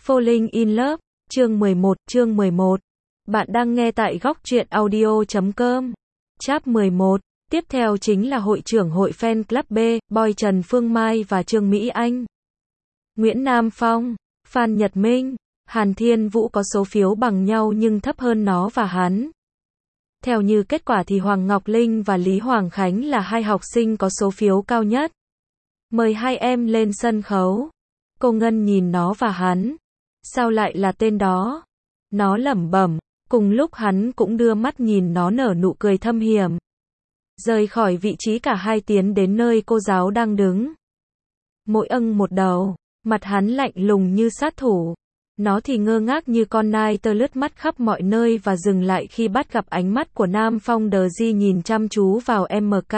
Falling in Love, chương 11. Bạn đang nghe tại góc truyện audio.com. Chap 11. Tiếp theo chính là hội trưởng hội fan club B, Boy Trần Phương Mai và Trương Mỹ Anh. Nguyễn Nam Phong, Phan Nhật Minh, Hàn Thiên Vũ có số phiếu bằng nhau nhưng thấp hơn nó và hắn. Theo như kết quả thì Hoàng Ngọc Linh và Lý Hoàng Khánh là hai học sinh có số phiếu cao nhất. Mời hai em lên sân khấu. Cô Ngân nhìn nó và hắn. Sao lại là tên đó? Nó lẩm bẩm, cùng lúc hắn cũng đưa mắt nhìn nó nở nụ cười thâm hiểm. Rời khỏi vị trí cả hai tiến đến nơi cô giáo đang đứng. Mỗi một đầu, mặt hắn lạnh lùng như sát thủ. Nó thì ngơ ngác như con nai tơ lướt mắt khắp mọi nơi và dừng lại khi bắt gặp ánh mắt của Nam Phong đờ di nhìn chăm chú vào MK.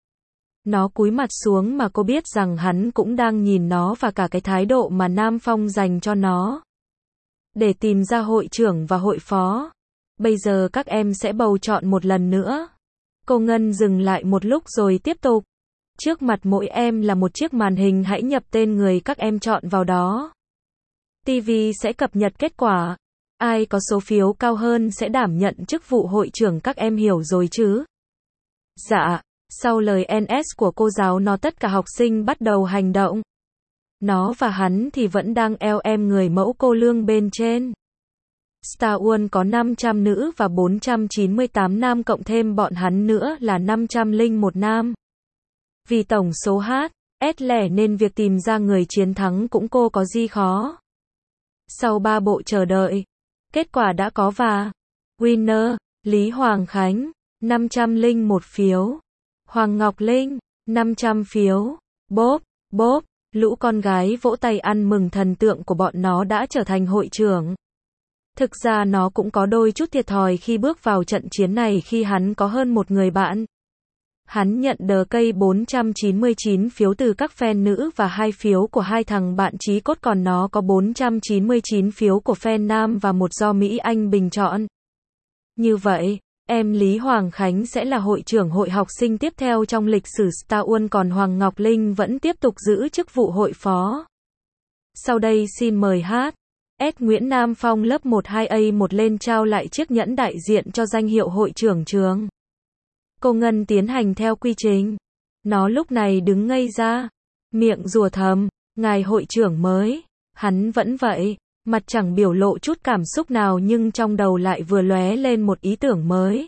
Nó cúi mặt xuống mà cô biết rằng hắn cũng đang nhìn nó và cả cái thái độ mà Nam Phong dành cho nó. Để tìm ra hội trưởng và hội phó. Bây giờ các em sẽ bầu chọn một lần nữa. Cô Ngân dừng lại một lúc rồi tiếp tục. Trước mặt mỗi em là một chiếc màn hình, hãy nhập tên người các em chọn vào đó. TV sẽ cập nhật kết quả. Ai có số phiếu cao hơn sẽ đảm nhận chức vụ hội trưởng, các em hiểu rồi chứ? Dạ. Sau lời NS của cô giáo tất cả học sinh bắt đầu hành động. Nó và hắn thì vẫn đang eo em người mẫu cô lương bên trên. Star Wars có 500 nữ và 498 nam, cộng thêm bọn hắn nữa là 501 nam. Vì tổng số H, S lẻ nên việc tìm ra người chiến thắng cũng cô có gì khó. Sau 3 bộ chờ đợi, kết quả đã có và winner, Lý Hoàng Khánh, 501 phiếu. Hoàng Ngọc Linh, 500 phiếu. Bốp, lũ con gái vỗ tay ăn mừng thần tượng của bọn nó đã trở thành hội trưởng. Thực ra nó cũng có đôi chút thiệt thòi khi bước vào trận chiến này khi hắn có hơn một người bạn. Hắn nhận được cây 499 phiếu từ các fan nữ và 2 phiếu của hai thằng bạn chí cốt, còn nó có 499 phiếu của fan nam và một do Mỹ Anh bình chọn. Như vậy, em Lý Hoàng Khánh sẽ là hội trưởng hội học sinh tiếp theo trong lịch sử Star Wars, còn Hoàng Ngọc Linh vẫn tiếp tục giữ chức vụ hội phó. Sau đây xin mời H.S. Nguyễn Nam Phong lớp 12A1 lên trao lại chiếc nhẫn đại diện cho danh hiệu hội trưởng trường. Cô Ngân tiến hành theo quy trình. Nó lúc này đứng ngây ra, miệng rủa thầm, ngài hội trưởng mới. Hắn vẫn vậy, mặt chẳng biểu lộ chút cảm xúc nào nhưng trong đầu lại vừa lóe lên một ý tưởng mới.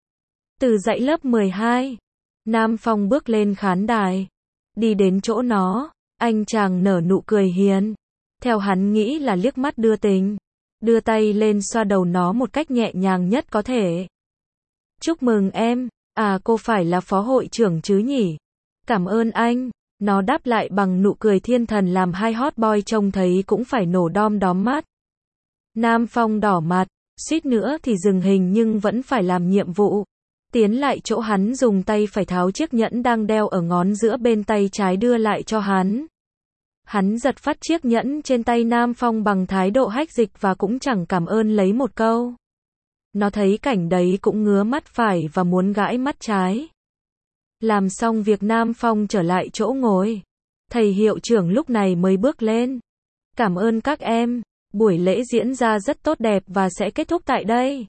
Từ dãy lớp 12, Nam Phong bước lên khán đài. Đi đến chỗ nó, anh chàng nở nụ cười hiền. Theo hắn nghĩ là liếc mắt đưa tình. Đưa tay lên xoa đầu nó một cách nhẹ nhàng nhất có thể. Chúc mừng em. À, cô phải là phó hội trưởng chứ nhỉ? Cảm ơn anh. Nó đáp lại bằng nụ cười thiên thần làm hai hot boy trông thấy cũng phải nổ đom đóm mắt. Nam Phong đỏ mặt, suýt nữa thì dừng hình nhưng vẫn phải làm nhiệm vụ. Tiến lại chỗ hắn, dùng tay phải tháo chiếc nhẫn đang đeo ở ngón giữa bên tay trái đưa lại cho hắn. Hắn giật phát chiếc nhẫn trên tay Nam Phong bằng thái độ hách dịch và cũng chẳng cảm ơn lấy một câu. Nó thấy cảnh đấy cũng ngứa mắt phải và muốn gãi mắt trái. Làm xong việc, Nam Phong trở lại chỗ ngồi. Thầy hiệu trưởng lúc này mới bước lên. Cảm ơn các em, buổi lễ diễn ra rất tốt đẹp và sẽ kết thúc tại đây.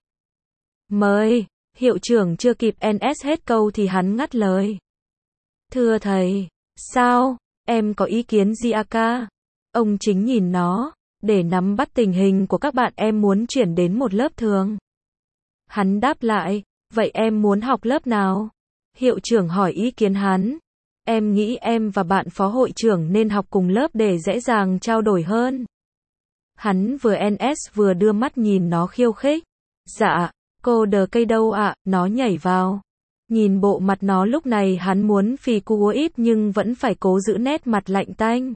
Mời. Hiệu trưởng chưa kịp NS hết câu thì hắn ngắt lời. Thưa thầy, sao, em có ý kiến gì à ca? Ông chính nhìn nó, để nắm bắt tình hình của các bạn, em muốn chuyển đến một lớp thường. Hắn đáp lại, vậy em muốn học lớp nào? Hiệu trưởng hỏi ý kiến hắn. Em nghĩ em và bạn phó hội trưởng nên học cùng lớp để dễ dàng trao đổi hơn. Hắn vừa NS vừa đưa mắt nhìn nó khiêu khích. Dạ, cô đờ cây đâu ạ? Nó nhảy vào. Nhìn bộ mặt nó lúc này hắn muốn phì cua ít nhưng vẫn phải cố giữ nét mặt lạnh tanh.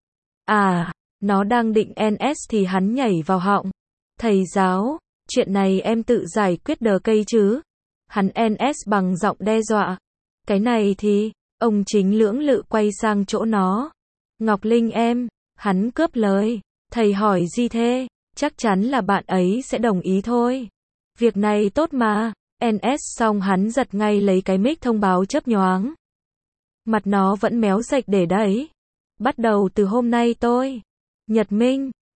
À, nó đang định NS thì hắn nhảy vào họng. Thầy giáo, chuyện này em tự giải quyết đờ cây chứ? Hắn NS bằng giọng đe dọa. Cái này thì, ông chính lưỡng lự quay sang chỗ nó. Ngọc Linh em, hắn cướp lời. Thầy hỏi gì thế? Chắc chắn là bạn ấy sẽ đồng ý thôi. Việc này tốt mà. NS xong hắn giật ngay lấy cái mic thông báo chớp nhoáng. Mặt nó vẫn méo sạch để đấy. Bắt đầu từ hôm nay tôi, Nhật Minh,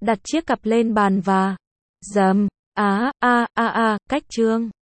đặt chiếc cặp lên bàn và dầm, cách chương.